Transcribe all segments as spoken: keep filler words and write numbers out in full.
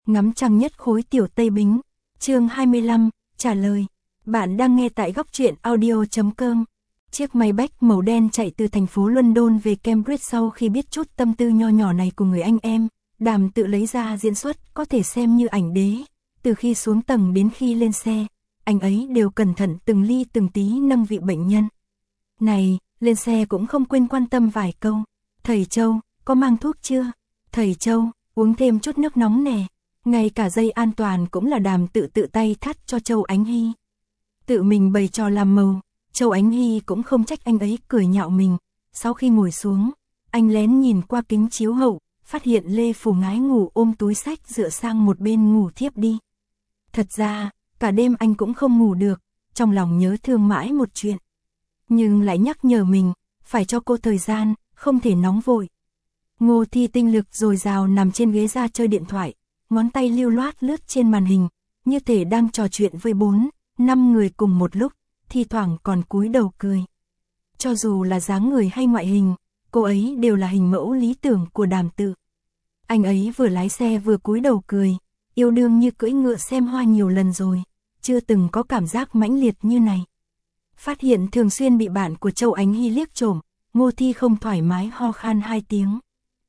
Ngắm trăng nhất khối tiểu Tây Bính. Chương hai mươi lăm, trả lời. Bạn đang nghe tại góc truyện audio chấm com. Chiếc máy bách màu đen chạy từ thành phố London về Cambridge sau khi biết chút tâm tư nho nhỏ này của người anh em, Đàm tự lấy ra diễn xuất có thể xem như ảnh đế. Từ khi xuống tầng đến khi lên xe, anh ấy đều cẩn thận từng ly từng tí nâng vị bệnh nhân. Này, lên xe cũng không quên quan tâm vài câu. Thầy Châu, có mang thuốc chưa? Thầy Châu, uống thêm chút nước nóng nè. Ngay cả dây an toàn cũng là Đàm tự tự tay thắt cho Châu Ánh Hy. Tự mình bày trò làm màu, Châu Ánh Hy cũng không trách anh ấy cười nhạo mình. Sau khi ngồi xuống, anh lén nhìn qua kính chiếu hậu, phát hiện Lê Phù ngái ngủ ôm túi sách dựa sang một bên ngủ thiếp đi. Thật ra, cả đêm anh cũng không ngủ được, trong lòng nhớ thương mãi một chuyện. Nhưng lại nhắc nhở mình, phải cho cô thời gian, không thể nóng vội. Ngô Thi tinh lực dồi dào nằm trên ghế ra chơi điện thoại, ngón tay lưu loát lướt trên màn hình, như thể đang trò chuyện với bốn, năm người cùng một lúc, thi thoảng còn cúi đầu cười. Cho dù là dáng người hay ngoại hình, cô ấy đều là hình mẫu lý tưởng của Đàm tự. Anh ấy vừa lái xe vừa cúi đầu cười, yêu đương như cưỡi ngựa xem hoa nhiều lần rồi, chưa từng có cảm giác mãnh liệt như này. Phát hiện thường xuyên bị bạn của Châu Ánh Hy liếc trộm, Ngô Thi không thoải mái ho khan hai tiếng.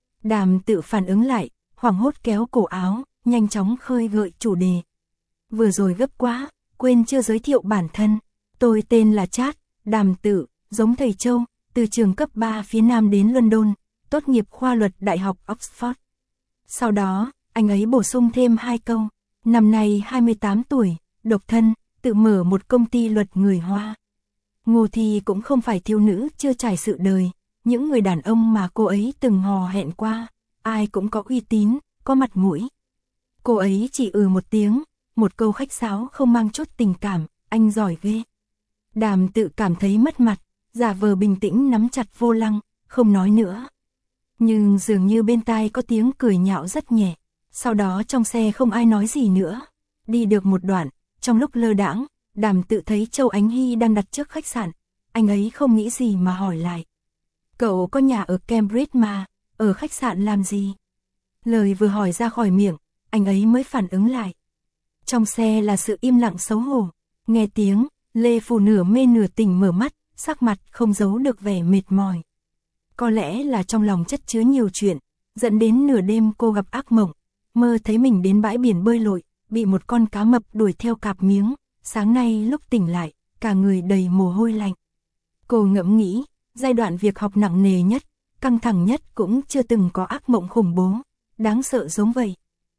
Đàm tự phản ứng lại, hoảng hốt kéo cổ áo, nhanh chóng khơi gợi chủ đề. Vừa rồi gấp quá, quên chưa giới thiệu bản thân. Tôi tên là Chát, Đàm tự, giống thầy Châu, từ trường cấp ba phía Nam đến London, tốt nghiệp khoa luật Đại học Oxford. Sau đó, anh ấy bổ sung thêm hai câu. Năm nay hai mươi tám tuổi, độc thân, tự mở một công ty luật người Hoa. Ngô Thi cũng không phải thiếu nữ chưa trải sự đời, những người đàn ông mà cô ấy từng hò hẹn qua, ai cũng có uy tín, có mặt mũi. Cô ấy chỉ ừ một tiếng, một câu khách sáo không mang chút tình cảm, anh giỏi ghê. Đàm tự cảm thấy mất mặt, giả vờ bình tĩnh nắm chặt vô lăng, không nói nữa. Nhưng dường như bên tai có tiếng cười nhạo rất nhẹ, sau đó trong xe không ai nói gì nữa. Đi được một đoạn, trong lúc lơ đãng, Đàm tự thấy Châu Ánh Hy đang đặt trước khách sạn, anh ấy không nghĩ gì mà hỏi lại. Cậu có nhà ở Cambridge mà, ở khách sạn làm gì? Lời vừa hỏi ra khỏi miệng, anh ấy mới phản ứng lại. Trong xe là sự im lặng xấu hổ, nghe tiếng, Lê Phù nửa mê nửa tỉnh mở mắt, sắc mặt không giấu được vẻ mệt mỏi. Có lẽ là trong lòng chất chứa nhiều chuyện, dẫn đến nửa đêm cô gặp ác mộng, mơ thấy mình đến bãi biển bơi lội, bị một con cá mập đuổi theo cạp miếng, sáng nay lúc tỉnh lại, cả người đầy mồ hôi lạnh. Cô ngẫm nghĩ, giai đoạn việc học nặng nề nhất, căng thẳng nhất cũng chưa từng có ác mộng khủng bố, đáng sợ giống vậy.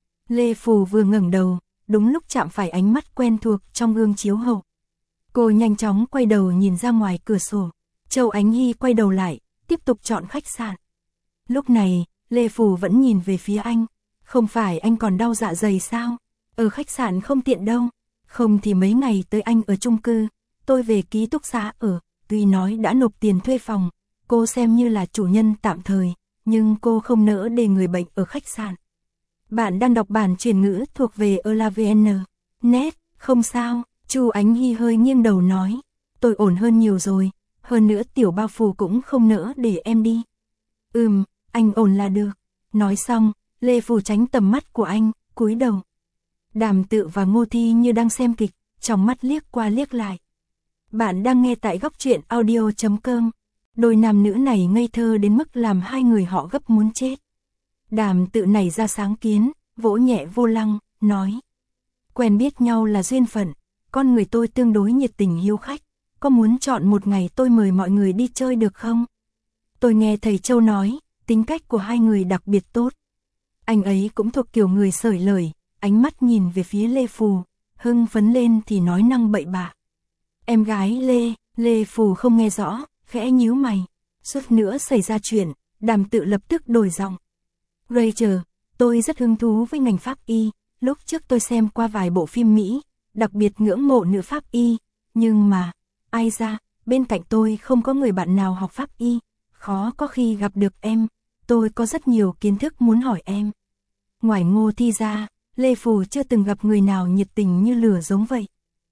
Lê Phù vừa ngẩng đầu, đúng lúc chạm phải ánh mắt quen thuộc trong gương chiếu hậu. Cô nhanh chóng quay đầu nhìn ra ngoài cửa sổ, Châu Ánh Hy quay đầu lại, tiếp tục chọn khách sạn. Lúc này, Lê Phù vẫn nhìn về phía anh, không phải anh còn đau dạ dày sao? Ở khách sạn không tiện đâu, không thì mấy ngày tới anh ở chung cư, tôi về ký túc xá ở. Tuy nói đã nộp tiền thuê phòng, cô xem như là chủ nhân tạm thời, nhưng cô không nỡ để người bệnh ở khách sạn. Bạn đang đọc bản truyền ngữ thuộc về Elavn. Net, không sao, Chu Ánh Hy hơi nghiêng đầu nói, tôi ổn hơn nhiều rồi, hơn nữa tiểu bao phù cũng không nỡ để em đi. Ừm, anh ổn là được. Nói xong, Lê Phù tránh tầm mắt của anh, cúi đầu. Đàm tự và Ngô Thi như đang xem kịch, trong mắt liếc qua liếc lại. Bạn đang nghe tại góc truyện audio chấm com. Đôi nam nữ này ngây thơ đến mức làm hai người họ gấp muốn chết. Đàm tự nảy ra sáng kiến, vỗ nhẹ vô lăng, nói. Quen biết nhau là duyên phận, con người tôi tương đối nhiệt tình hiếu khách, có muốn chọn một ngày tôi mời mọi người đi chơi được không? Tôi nghe thầy Châu nói, tính cách của hai người đặc biệt tốt. Anh ấy cũng thuộc kiểu người sởi lời, ánh mắt nhìn về phía Lê Phù, hưng phấn lên thì nói năng bậy bạ. Em gái Lê, Lê Phù không nghe rõ, khẽ nhíu mày. Suốt nữa xảy ra chuyện, Đàm tự lập tức đổi giọng. Rachel, tôi rất hứng thú với ngành pháp y, lúc trước tôi xem qua vài bộ phim Mỹ, đặc biệt ngưỡng mộ nữ pháp y, nhưng mà, ai ra, bên cạnh tôi không có người bạn nào học pháp y, khó có khi gặp được em, tôi có rất nhiều kiến thức muốn hỏi em. Ngoài Ngô Thi ra, Lê Phù chưa từng gặp người nào nhiệt tình như lửa giống vậy.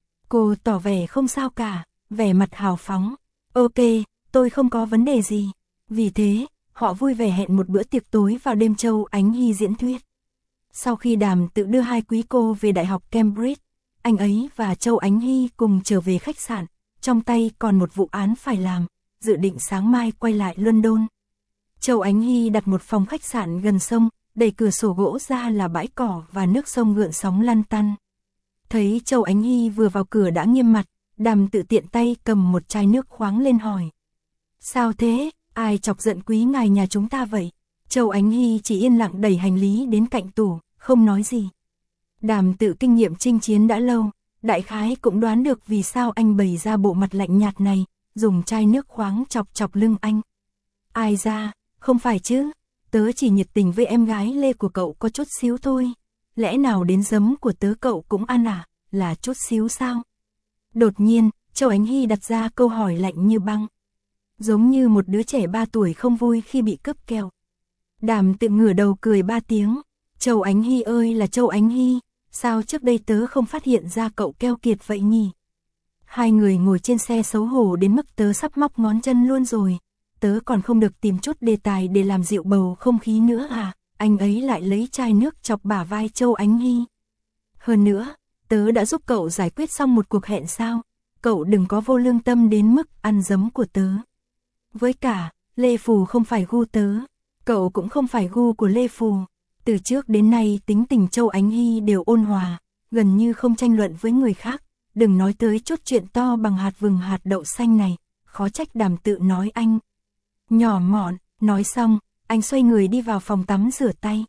Cô tỏ vẻ không sao cả, vẻ mặt hào phóng. Ok, tôi không có vấn đề gì. Vì thế, họ vui vẻ hẹn một bữa tiệc tối vào đêm Châu Ánh Hy diễn thuyết. Sau khi Đàm Tự đưa hai quý cô về Đại học Cambridge, anh ấy và Châu Ánh Hy cùng trở về khách sạn, trong tay còn một vụ án phải làm, dự định sáng mai quay lại London. Châu Ánh Hy đặt một phòng khách sạn gần sông, đẩy cửa sổ gỗ ra là bãi cỏ và nước sông gợn sóng lăn tăn. Thấy Châu Ánh Hy vừa vào cửa đã nghiêm mặt, Đàm Tự tiện tay cầm một chai nước khoáng lên hỏi. Sao thế, ai chọc giận quý ngài nhà chúng ta vậy? Châu Ánh Hy chỉ yên lặng đẩy hành lý đến cạnh tủ, không nói gì. Đàm Tự kinh nghiệm chinh chiến đã lâu, đại khái cũng đoán được vì sao anh bày ra bộ mặt lạnh nhạt này, dùng chai nước khoáng chọc chọc lưng anh. Ai ra, không phải chứ, tớ chỉ nhiệt tình với em gái Lê của cậu có chút xíu thôi. Lẽ nào đến giấm của tớ cậu cũng ăn à, là chút xíu sao? Đột nhiên, Châu Ánh Hy đặt ra câu hỏi lạnh như băng. Giống như một đứa trẻ ba tuổi không vui khi bị cướp kẹo. Đàm Tự ngửa đầu cười ba tiếng. Châu Ánh Hy ơi là Châu Ánh Hy, sao trước đây tớ không phát hiện ra cậu keo kiệt vậy nhỉ? Hai người ngồi trên xe xấu hổ đến mức tớ sắp móc ngón chân luôn rồi. Tớ còn không được tìm chút đề tài để làm dịu bầu không khí nữa à? Anh ấy lại lấy chai nước chọc bả vai Châu Ánh Hy. Hơn nữa, tớ đã giúp cậu giải quyết xong một cuộc hẹn sao? Cậu đừng có vô lương tâm đến mức ăn giấm của tớ. Với cả, Lê Phù không phải gu tớ, cậu cũng không phải gu của Lê Phù. Từ trước đến nay tính tình Châu Ánh Hy đều ôn hòa, gần như không tranh luận với người khác. Đừng nói tới chút chuyện to bằng hạt vừng hạt đậu xanh này, khó trách Đàm Tự nói anh nhỏ mọn. Nói xong, anh xoay người đi vào phòng tắm rửa tay.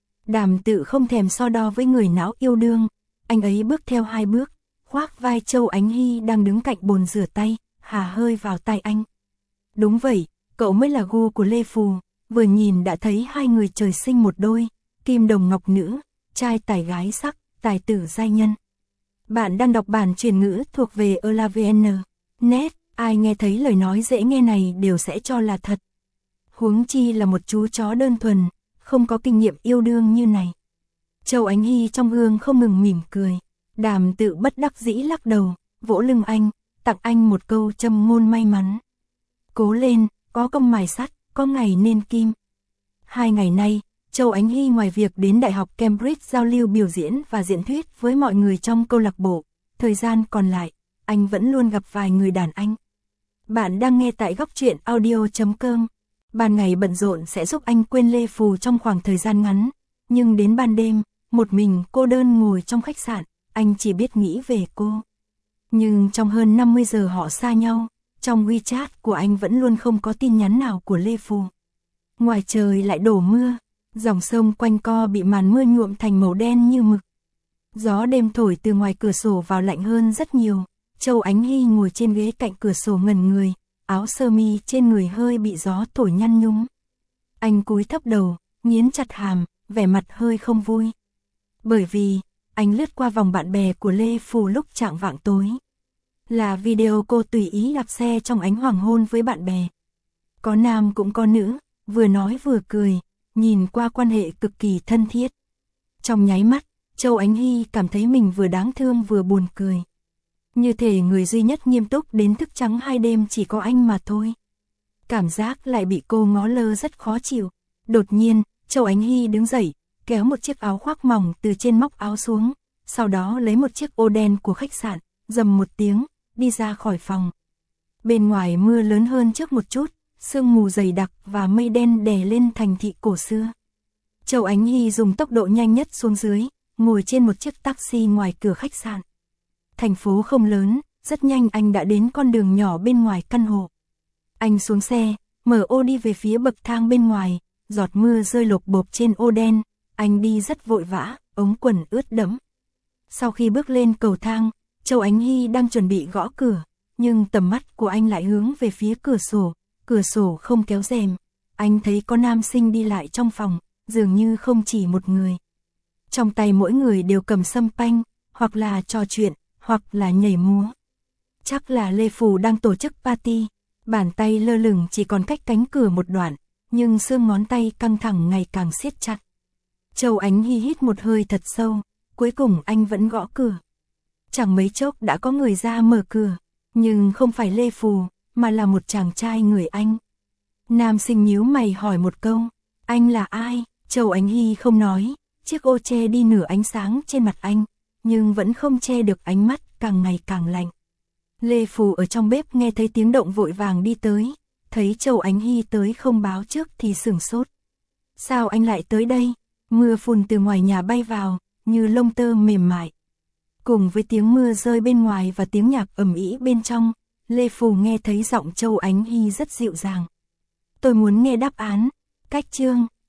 Đàm Tự không thèm so đo với người não yêu đương, anh ấy bước theo hai bước, khoác vai Châu Ánh Hy đang đứng cạnh bồn rửa tay, hà hơi vào tai anh. Đúng vậy, cậu mới là gu của Lê Phù, vừa nhìn đã thấy hai người trời sinh một đôi, kim đồng ngọc nữ, trai tài gái sắc, tài tử giai nhân. Bạn đang đọc bản truyền ngữ thuộc về elavn chấm net, ai nghe thấy lời nói dễ nghe này đều sẽ cho là thật. Huống chi là một chú chó đơn thuần, không có kinh nghiệm yêu đương như này. Châu Ánh Hy trong gương không ngừng mỉm cười. Đàm Tự bất đắc dĩ lắc đầu, vỗ lưng anh, tặng anh một câu châm ngôn may mắn. Cố lên, có công mài sắt, có ngày nên kim. Hai ngày nay, Châu Ánh Hy ngoài việc đến Đại học Cambridge giao lưu biểu diễn và diễn thuyết với mọi người trong câu lạc bộ, thời gian còn lại, anh vẫn luôn gặp vài người đàn anh. Bạn đang nghe tại góc truyện audio chấm com. Ban ngày bận rộn sẽ giúp anh quên Lê Phù trong khoảng thời gian ngắn, nhưng đến ban đêm, một mình cô đơn ngồi trong khách sạn, anh chỉ biết nghĩ về cô. Nhưng trong hơn năm mươi giờ họ xa nhau, trong WeChat của anh vẫn luôn không có tin nhắn nào của Lê Phù. Ngoài trời lại đổ mưa, dòng sông quanh co bị màn mưa nhuộm thành màu đen như mực. Gió đêm thổi từ ngoài cửa sổ vào lạnh hơn rất nhiều. Châu Ánh Hy ngồi trên ghế cạnh cửa sổ ngẩn người, áo sơ mi trên người hơi bị gió thổi nhăn nhúm. Anh cúi thấp đầu, nghiến chặt hàm, vẻ mặt hơi không vui. Bởi vì, anh lướt qua vòng bạn bè của Lê Phù lúc chạng vạng tối. Là video cô tùy ý đạp xe trong ánh hoàng hôn với bạn bè. Có nam cũng có nữ, vừa nói vừa cười, nhìn qua quan hệ cực kỳ thân thiết. Trong nháy mắt, Châu Ánh Hy cảm thấy mình vừa đáng thương vừa buồn cười. Như thể người duy nhất nghiêm túc đến thức trắng hai đêm chỉ có anh mà thôi. Cảm giác lại bị cô ngó lơ rất khó chịu. Đột nhiên, Châu Ánh Hy đứng dậy, kéo một chiếc áo khoác mỏng từ trên móc áo xuống, sau đó lấy một chiếc ô đen của khách sạn, rầm một tiếng, đi ra khỏi phòng. Bên ngoài mưa lớn hơn trước một chút, sương mù dày đặc và mây đen đè lên thành thị cổ xưa. Châu Ánh Hy dùng tốc độ nhanh nhất xuống dưới, ngồi trên một chiếc taxi ngoài cửa khách sạn. Thành phố không lớn, rất nhanh anh đã đến con đường nhỏ bên ngoài căn hộ. Anh xuống xe, mở ô đi về phía bậc thang bên ngoài, giọt mưa rơi lộp bộp trên ô đen, anh đi rất vội vã, ống quần ướt đẫm. Sau khi bước lên cầu thang, Châu Ánh Hy đang chuẩn bị gõ cửa, nhưng tầm mắt của anh lại hướng về phía cửa sổ, cửa sổ không kéo rèm. Anh thấy có nam sinh đi lại trong phòng, dường như không chỉ một người. Trong tay mỗi người đều cầm sâm panh, hoặc là trò chuyện, hoặc là nhảy múa. Chắc là Lê Phù đang tổ chức party, bàn tay lơ lửng chỉ còn cách cánh cửa một đoạn, nhưng xương ngón tay căng thẳng ngày càng siết chặt. Châu Ánh Hy hít một hơi thật sâu, cuối cùng anh vẫn gõ cửa. Chẳng mấy chốc đã có người ra mở cửa, nhưng không phải Lê Phù, mà là một chàng trai người Anh. Nam sinh nhíu mày hỏi một câu, anh là ai? Châu Ánh Hy không nói, Chiếc ô che đi nửa ánh sáng trên mặt anh, nhưng vẫn không che được ánh mắt càng ngày càng lạnh. Lê Phù ở trong bếp nghe thấy tiếng động vội vàng đi tới, thấy Châu Ánh Hy tới không báo trước thì sửng sốt. Sao anh lại tới đây? Mưa phùn từ ngoài nhà bay vào, như lông tơ mềm mại. Cùng với tiếng mưa rơi bên ngoài và tiếng nhạc ầm ĩ bên trong, Lê Phù nghe thấy giọng Châu Ánh Hy rất dịu dàng. Tôi muốn nghe đáp án. Cách chương